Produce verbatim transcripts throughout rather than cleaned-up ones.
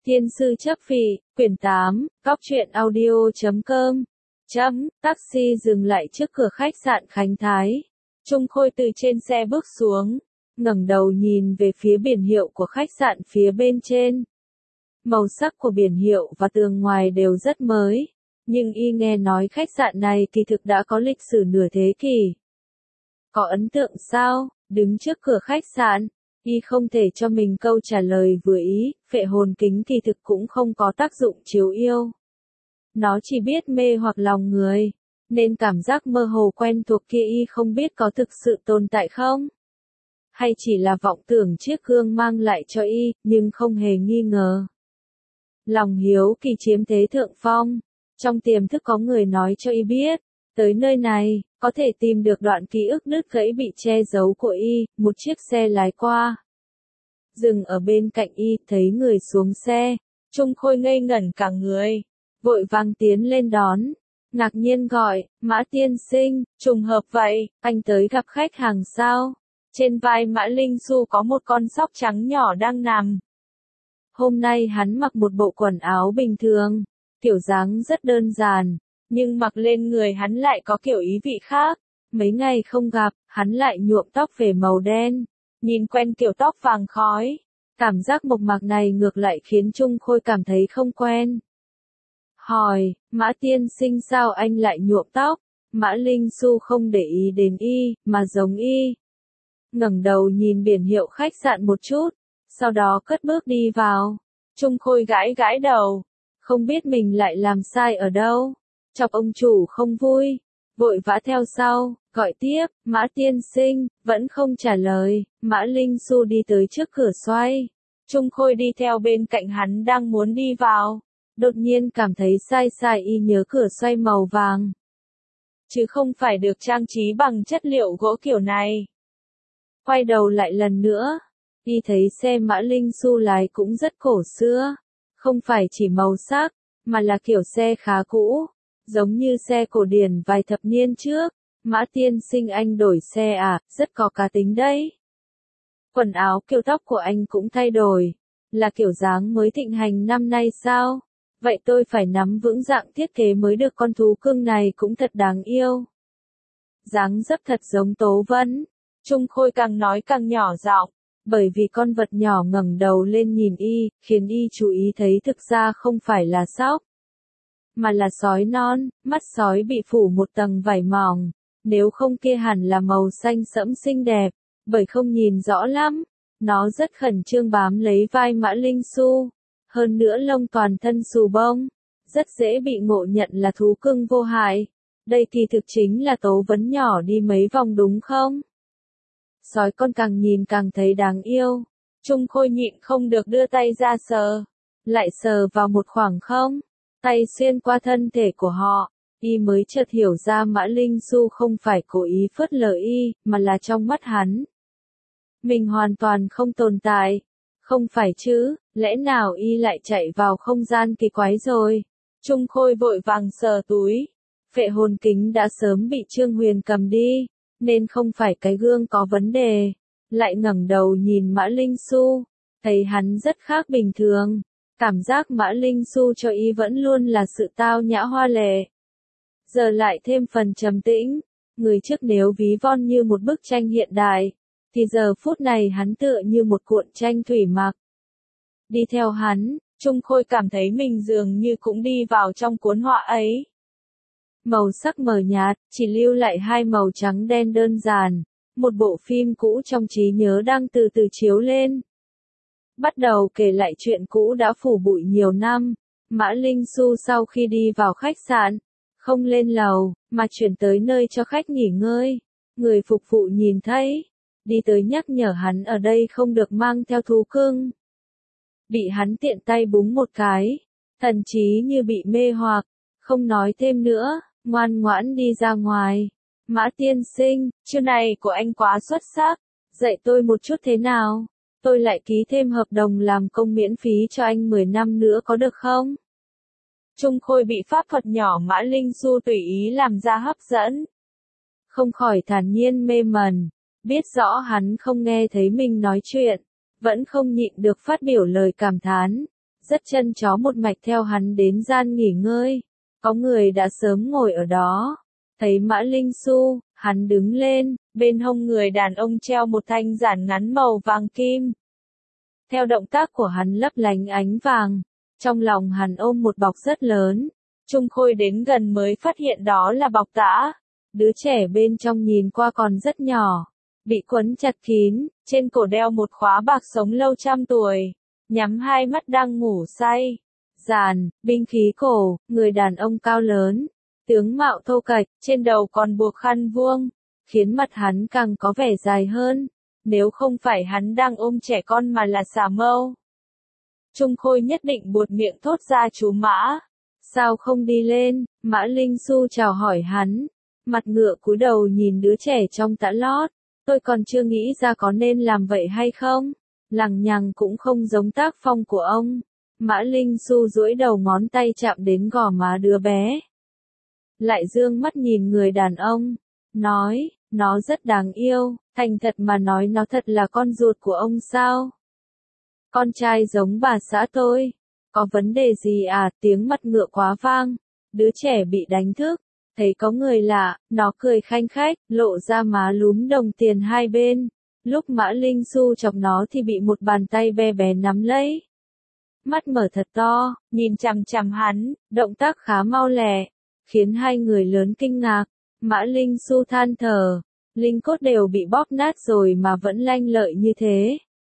Thiên sư chấp phì, quyển tám, góc truyện audio chấm com. Chấm, taxi dừng lại trước cửa khách sạn Khánh Thái. Trung Khôi từ trên xe bước xuống, ngẩng đầu nhìn về phía biển hiệu của khách sạn phía bên trên. Màu sắc của biển hiệu và tường ngoài đều rất mới, nhưng y nghe nói khách sạn này kỳ thực đã có lịch sử nửa thế kỷ. Có ấn tượng sao? Đứng trước cửa khách sạn, y không thể cho mình câu trả lời vừa ý, phệ hồn kính kỳ thực cũng không có tác dụng chiếu yêu. Nó chỉ biết mê hoặc lòng người, nên cảm giác mơ hồ quen thuộc kia y không biết có thực sự tồn tại không? Hay chỉ là vọng tưởng chiếc gương mang lại cho y, nhưng không hề nghi ngờ. Lòng hiếu kỳ chiếm thế thượng phong, trong tiềm thức có người nói cho y biết, tới nơi này, có thể tìm được đoạn ký ức đứt gãy bị che giấu của y, một chiếc xe lái qua. Dừng ở bên cạnh y, thấy người xuống xe, Trung Khôi ngây ngẩn cả người, vội vàng tiến lên đón, ngạc nhiên gọi, Mã tiên sinh, trùng hợp vậy, anh tới gặp khách hàng sao? Trên vai Mã Linh Xu có một con sóc trắng nhỏ đang nằm. Hôm nay hắn mặc một bộ quần áo bình thường, kiểu dáng rất đơn giản, nhưng mặc lên người hắn lại có kiểu ý vị khác. Mấy ngày không gặp, hắn lại nhuộm tóc về màu đen, nhìn quen kiểu tóc vàng khói. Cảm giác mộc mạc này ngược lại khiến Trung Khôi cảm thấy không quen. Hỏi, Mã tiên sinh sao anh lại nhuộm tóc? Mã Linh Xu không để ý đến y, mà giống y. Ngẩng đầu nhìn biển hiệu khách sạn một chút, sau đó cất bước đi vào. Trung Khôi gãi gãi đầu, không biết mình lại làm sai ở đâu, chọc ông chủ không vui, vội vã theo sau, gọi tiếp, Mã tiên sinh, vẫn không trả lời. Mã Linh Xu đi tới trước cửa xoay. Trung Khôi đi theo bên cạnh hắn đang muốn đi vào, đột nhiên cảm thấy sai sai y nhớ cửa xoay màu vàng, chứ không phải được trang trí bằng chất liệu gỗ kiểu này. Quay đầu lại lần nữa, y thấy xe Mã Linh Xu lái cũng rất cổ xưa, không phải chỉ màu sắc, mà là kiểu xe khá cũ, giống như xe cổ điển vài thập niên trước. Mã tiên sinh anh đổi xe à, rất có cá tính đấy. Quần áo kiểu tóc của anh cũng thay đổi, là kiểu dáng mới thịnh hành năm nay sao? Vậy tôi phải nắm vững dạng thiết kế mới được, con thú cưng này cũng thật đáng yêu. Dáng dấp thật giống Tố Vân. Trung Khôi càng nói càng nhỏ giọng, bởi vì con vật nhỏ ngẩng đầu lên nhìn y, khiến y chú ý thấy thực ra không phải là sóc, mà là sói non, mắt sói bị phủ một tầng vảy mỏng, nếu không kia hẳn là màu xanh sẫm xinh đẹp, bởi không nhìn rõ lắm. Nó rất khẩn trương bám lấy vai Mã Linh Xu, hơn nữa lông toàn thân xù bông, rất dễ bị ngộ nhận là thú cưng vô hại. Đây kỳ thực chính là Tố Vấn nhỏ đi mấy vòng đúng không? Sói con càng nhìn càng thấy đáng yêu. Trung Khôi nhịn không được đưa tay ra sờ, lại sờ vào một khoảng không, tay xuyên qua thân thể của họ, y mới chợt hiểu ra Mã Linh Xu không phải cố ý phớt lờ y, mà là trong mắt hắn, mình hoàn toàn không tồn tại. Không phải chứ, lẽ nào y lại chạy vào không gian kỳ quái rồi? Trung Khôi vội vàng sờ túi, phệ hồn kính đã sớm bị Trương Huyền cầm đi, nên không phải cái gương có vấn đề. Lại ngẩng đầu nhìn Mã Linh Xu, thấy hắn rất khác bình thường. Cảm giác Mã Linh Xu cho y vẫn luôn là sự tao nhã hoa lệ, giờ lại thêm phần trầm tĩnh. Người trước nếu ví von như một bức tranh hiện đại, thì giờ phút này hắn tựa như một cuộn tranh thủy mặc. Đi theo hắn, Trung Khôi cảm thấy mình dường như cũng đi vào trong cuốn họa ấy. Màu sắc mờ nhạt, chỉ lưu lại hai màu trắng đen đơn giản. Một bộ phim cũ trong trí nhớ đang từ từ chiếu lên. Bắt đầu kể lại chuyện cũ đã phủ bụi nhiều năm. Mã Linh Xu sau khi đi vào khách sạn, không lên lầu, mà chuyển tới nơi cho khách nghỉ ngơi. Người phục vụ nhìn thấy, đi tới nhắc nhở hắn ở đây không được mang theo thú cưng. Bị hắn tiện tay búng một cái, thần trí như bị mê hoặc, không nói thêm nữa, ngoan ngoãn đi ra ngoài. Mã tiên sinh, chương này của anh quá xuất sắc, dạy tôi một chút thế nào? Tôi lại ký thêm hợp đồng làm công miễn phí cho anh mười năm nữa có được không? Trung Khôi bị pháp thuật nhỏ Mã Linh Xu tùy ý làm ra hấp dẫn, không khỏi thản nhiên mê mẩn, biết rõ hắn không nghe thấy mình nói chuyện, vẫn không nhịn được phát biểu lời cảm thán. rất chân chó một mạch theo hắn đến gian nghỉ ngơi. Có người đã sớm ngồi ở đó. Thấy Mã Linh Xu, hắn đứng lên, bên hông người đàn ông treo một thanh giản ngắn màu vàng kim. Theo động tác của hắn lấp lánh ánh vàng, trong lòng hắn ôm một bọc rất lớn. Trung Khôi đến gần mới phát hiện đó là bọc tã. Đứa trẻ bên trong nhìn qua còn rất nhỏ, bị quấn chặt kín, trên cổ đeo một khóa bạc sống lâu trăm tuổi, nhắm hai mắt đang ngủ say. Giàn, binh khí cổ, người đàn ông cao lớn, tướng mạo thô kệch, trên đầu còn buộc khăn vuông, khiến mặt hắn càng có vẻ dài hơn, nếu không phải hắn đang ôm trẻ con mà là xà mâu. Trung Khôi nhất định buột miệng thốt ra chú Mã. Sao không đi lên? Mã Linh Xu chào hỏi hắn. Mặt ngựa cúi đầu nhìn đứa trẻ trong tã lót. Tôi còn chưa nghĩ ra có nên làm vậy hay không. Lằng nhằng cũng không giống tác phong của ông. Mã Linh Xu duỗi đầu ngón tay chạm đến gò má đứa bé. Lại dương mắt nhìn người đàn ông. Nói, nó rất đáng yêu. Thành thật mà nói nó thật là con ruột của ông sao? Con trai giống bà xã tôi. Có vấn đề gì à? Tiếng mặt ngựa quá vang. Đứa trẻ bị đánh thức. Thấy có người lạ, nó cười khanh khách, lộ ra má lúm đồng tiền hai bên. Lúc Mã Linh Xu chọc nó thì bị một bàn tay bé bé nắm lấy. Mắt mở thật to, nhìn chằm chằm hắn, động tác khá mau lẹ, khiến hai người lớn kinh ngạc. Mã Linh Xu than thở, linh cốt đều bị bóp nát rồi mà vẫn lanh lợi như thế.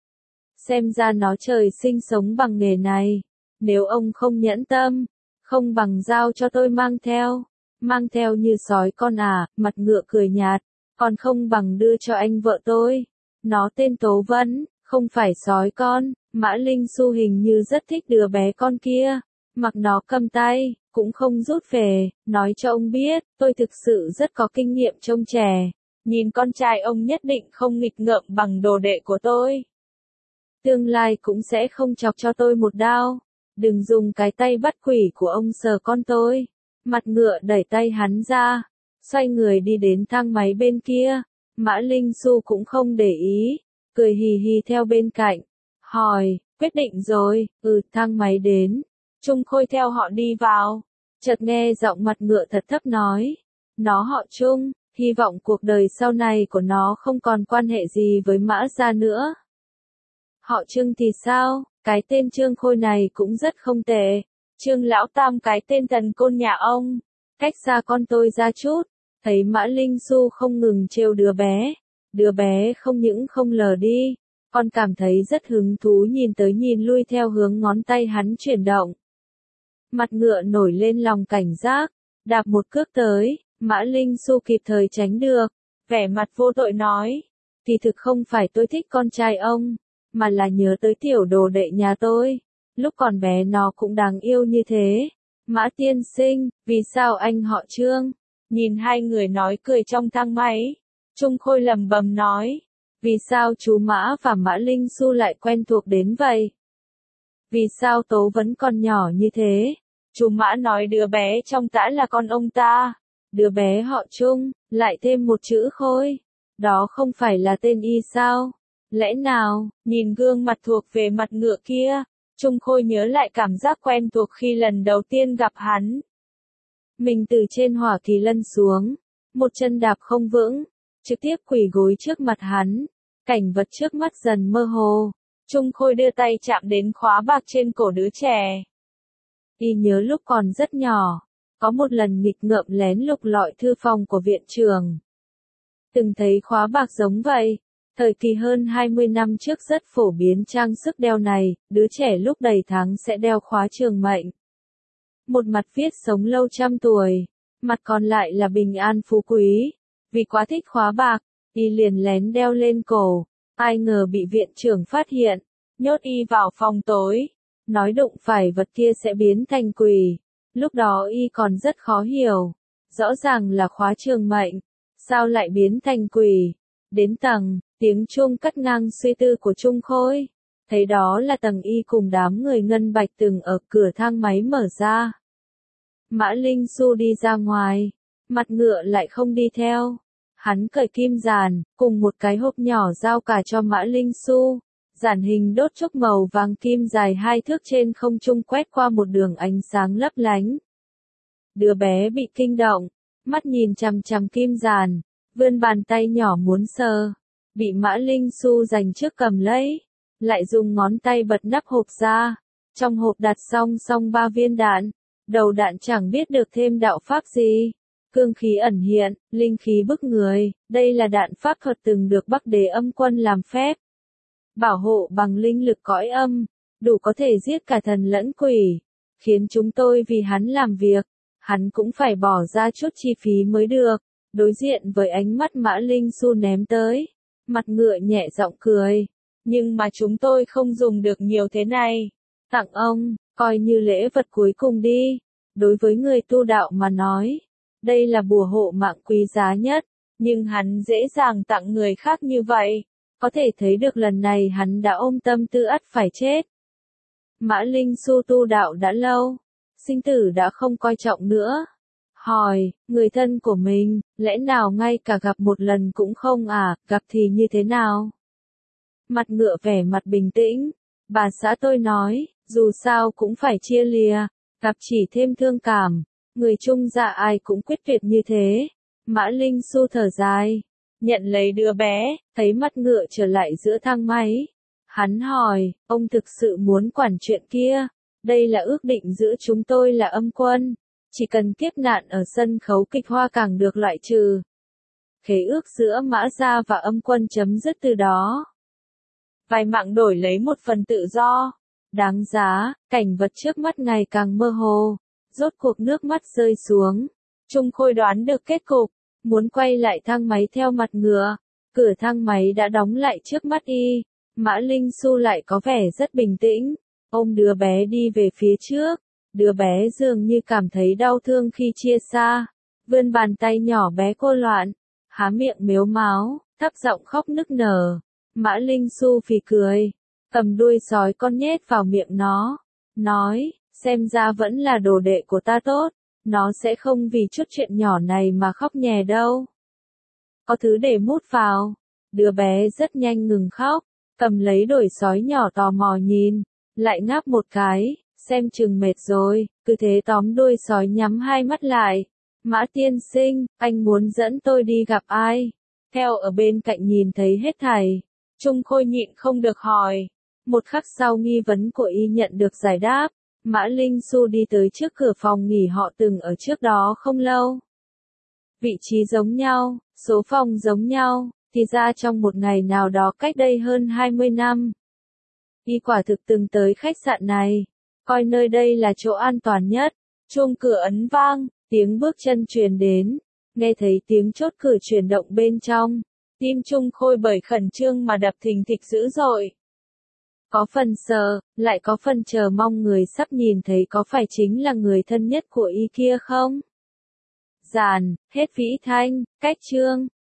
Xem ra nó trời sinh sống bằng nghề này. Nếu ông không nhẫn tâm, không bằng giao cho tôi mang theo. Mang theo như sói con à, mặt ngựa cười nhạt, còn không bằng đưa cho anh vợ tôi. Nó tên Tố Vân, không phải sói con. Mã Linh Xu hình như rất thích đứa bé con kia. Mặc nó cầm tay, cũng không rút về, nói cho ông biết, tôi thực sự rất có kinh nghiệm trông trẻ. Nhìn con trai ông nhất định không nghịch ngợm bằng đồ đệ của tôi. Tương lai cũng sẽ không chọc cho tôi một đao. Đừng dùng cái tay bắt quỷ của ông sờ con tôi. Mặt ngựa đẩy tay hắn ra, xoay người đi đến thang máy bên kia. Mã Linh Xu cũng không để ý, cười hì hì theo bên cạnh, hỏi, quyết định rồi? Ừ, thang máy đến. Trung Khôi theo họ đi vào, chợt nghe giọng mặt ngựa thật thấp nói, nó họ Trung, hy vọng cuộc đời sau này của nó không còn quan hệ gì với Mã gia nữa. Họ Trương thì sao? Cái tên Trương Khôi này cũng rất không tệ. Trương lão tam cái tên thần côn nhà ông. Cách xa con tôi ra chút. Thấy Mã Linh Xu không ngừng trêu đứa bé. Đứa bé không những không lờ đi. Còn cảm thấy rất hứng thú nhìn tới nhìn lui theo hướng ngón tay hắn chuyển động. Mặt ngựa nổi lên lòng cảnh giác. Đạp một cước tới. Mã Linh Xu kịp thời tránh được. Vẻ mặt vô tội nói. Thì thực không phải tôi thích con trai ông. Mà là nhớ tới tiểu đồ đệ nhà tôi. Lúc còn bé nó cũng đáng yêu như thế. Mã tiên sinh, vì sao anh họ Trương? Nhìn hai người nói cười trong thang máy. Trung Khôi lẩm bẩm nói. Vì sao chú Mã và Mã Linh Xu lại quen thuộc đến vậy? Vì sao Tố vẫn còn nhỏ như thế? Chú Mã nói đứa bé trong tã là con ông ta. Đứa bé họ Trung, lại thêm một chữ Khôi. Đó không phải là tên y sao? Lẽ nào, nhìn gương mặt thuộc về mặt ngựa kia, Trung Khôi nhớ lại cảm giác quen thuộc khi lần đầu tiên gặp hắn. Mình từ trên hỏa kỳ lân xuống, một chân đạp không vững, trực tiếp quỳ gối trước mặt hắn, cảnh vật trước mắt dần mơ hồ. Trung Khôi đưa tay chạm đến khóa bạc trên cổ đứa trẻ. Y nhớ lúc còn rất nhỏ, có một lần nghịch ngợm lén lục lọi thư phòng của viện trưởng. Từng thấy khóa bạc giống vậy. Thời kỳ hơn hai mươi năm trước rất phổ biến trang sức đeo này, đứa trẻ lúc đầy tháng sẽ đeo khóa trường mệnh. Một mặt viết sống lâu trăm tuổi, mặt còn lại là bình an phú quý. Vì quá thích khóa bạc, y liền lén đeo lên cổ. Ai ngờ bị viện trưởng phát hiện, nhốt y vào phòng tối. Nói đụng phải vật kia sẽ biến thành quỷ. Lúc đó y còn rất khó hiểu. Rõ ràng là khóa trường mệnh, sao lại biến thành quỷ? Đến tầng, tiếng chuông cắt ngang suy tư của Trung Khôi. Thấy đó là tầng y cùng đám người ngân bạch từng ở cửa thang máy mở ra. Mã Linh Xu đi ra ngoài, mặt ngựa lại không đi theo. Hắn cởi kim giàn, cùng một cái hộp nhỏ giao cả cho Mã Linh Xu. Giản hình đốt chốc màu vàng kim dài hai thước trên không trung quét qua một đường ánh sáng lấp lánh. Đứa bé bị kinh động, mắt nhìn chằm chằm kim giàn, vươn bàn tay nhỏ muốn sờ, bị Mã Linh Xu giành trước cầm lấy, lại dùng ngón tay bật nắp hộp ra. Trong hộp đặt song song ba viên đạn, đầu đạn chẳng biết được thêm đạo pháp gì. Cương khí ẩn hiện, linh khí bức người, đây là đạn pháp thuật từng được Bắc Đế Âm Quân làm phép. Bảo hộ bằng linh lực cõi âm, đủ có thể giết cả thần lẫn quỷ, khiến chúng tôi vì hắn làm việc, hắn cũng phải bỏ ra chút chi phí mới được. Đối diện với ánh mắt Mã Linh Xu ném tới, mặt ngựa nhẹ giọng cười, nhưng mà chúng tôi không dùng được nhiều thế này, tặng ông, coi như lễ vật cuối cùng đi. Đối với người tu đạo mà nói, đây là bùa hộ mạng quý giá nhất, nhưng hắn dễ dàng tặng người khác như vậy, có thể thấy được lần này hắn đã ôm tâm tư ắt phải chết. Mã Linh Xu tu đạo đã lâu, sinh tử đã không coi trọng nữa. Hỏi, người thân của mình, lẽ nào ngay cả gặp một lần cũng không à, gặp thì như thế nào? Mặt ngựa vẻ mặt bình tĩnh, bà xã tôi nói, dù sao cũng phải chia lìa, gặp chỉ thêm thương cảm, người chung dạ ai cũng quyết tuyệt như thế. Mã Linh Xu thở dài, nhận lấy đứa bé, thấy mặt ngựa trở lại giữa thang máy. Hắn hỏi, ông thực sự muốn quản chuyện kia, đây là ước định giữa chúng tôi là Âm Quân. Chỉ cần kiếp nạn ở sân khấu kịch Hoa Cảng được loại trừ, khế ước giữa Mã Gia và Âm Quân chấm dứt từ đó. Vài mạng đổi lấy một phần tự do. Đáng giá, cảnh vật trước mắt ngày càng mơ hồ. Rốt cuộc nước mắt rơi xuống. Trung Khôi đoán được kết cục, muốn quay lại thang máy theo mặt ngựa. Cửa thang máy đã đóng lại trước mắt y. Mã Linh Xu lại có vẻ rất bình tĩnh. Ôm đứa bé đi về phía trước. Đứa bé dường như cảm thấy đau thương khi chia xa, vươn bàn tay nhỏ bé cô loạn, há miệng mếu máo, thấp giọng khóc nức nở. Mã Linh Xu phì cười, cầm đuôi sói con nhét vào miệng nó, nói, xem ra vẫn là đồ đệ của ta tốt, nó sẽ không vì chút chuyện nhỏ này mà khóc nhè đâu. Có thứ để mút vào, đứa bé rất nhanh ngừng khóc, cầm lấy đuôi sói nhỏ tò mò nhìn, lại ngáp một cái. Xem chừng mệt rồi, cứ thế tóm đuôi sói nhắm hai mắt lại. Mã tiên sinh, anh muốn dẫn tôi đi gặp ai? Theo ở bên cạnh nhìn thấy hết thảy. Trung Khôi nhịn không được hỏi. Một khắc sau nghi vấn của y nhận được giải đáp. Mã Linh Xu đi tới trước cửa phòng nghỉ họ từng ở trước đó không lâu. Vị trí giống nhau, số phòng giống nhau, thì ra trong một ngày nào đó cách đây hơn hai mươi năm. Y quả thực từng tới khách sạn này. Coi nơi đây là chỗ an toàn nhất. Chuông cửa ấn vang, tiếng bước chân truyền đến. Nghe thấy tiếng chốt cửa chuyển động bên trong. Tim Trung Khôi bởi khẩn trương mà đập thình thịch dữ dội. Có phần sợ, lại có phần chờ mong người sắp nhìn thấy có phải chính là người thân nhất của y kia không? Giàn, hết vĩ thanh, cách chương.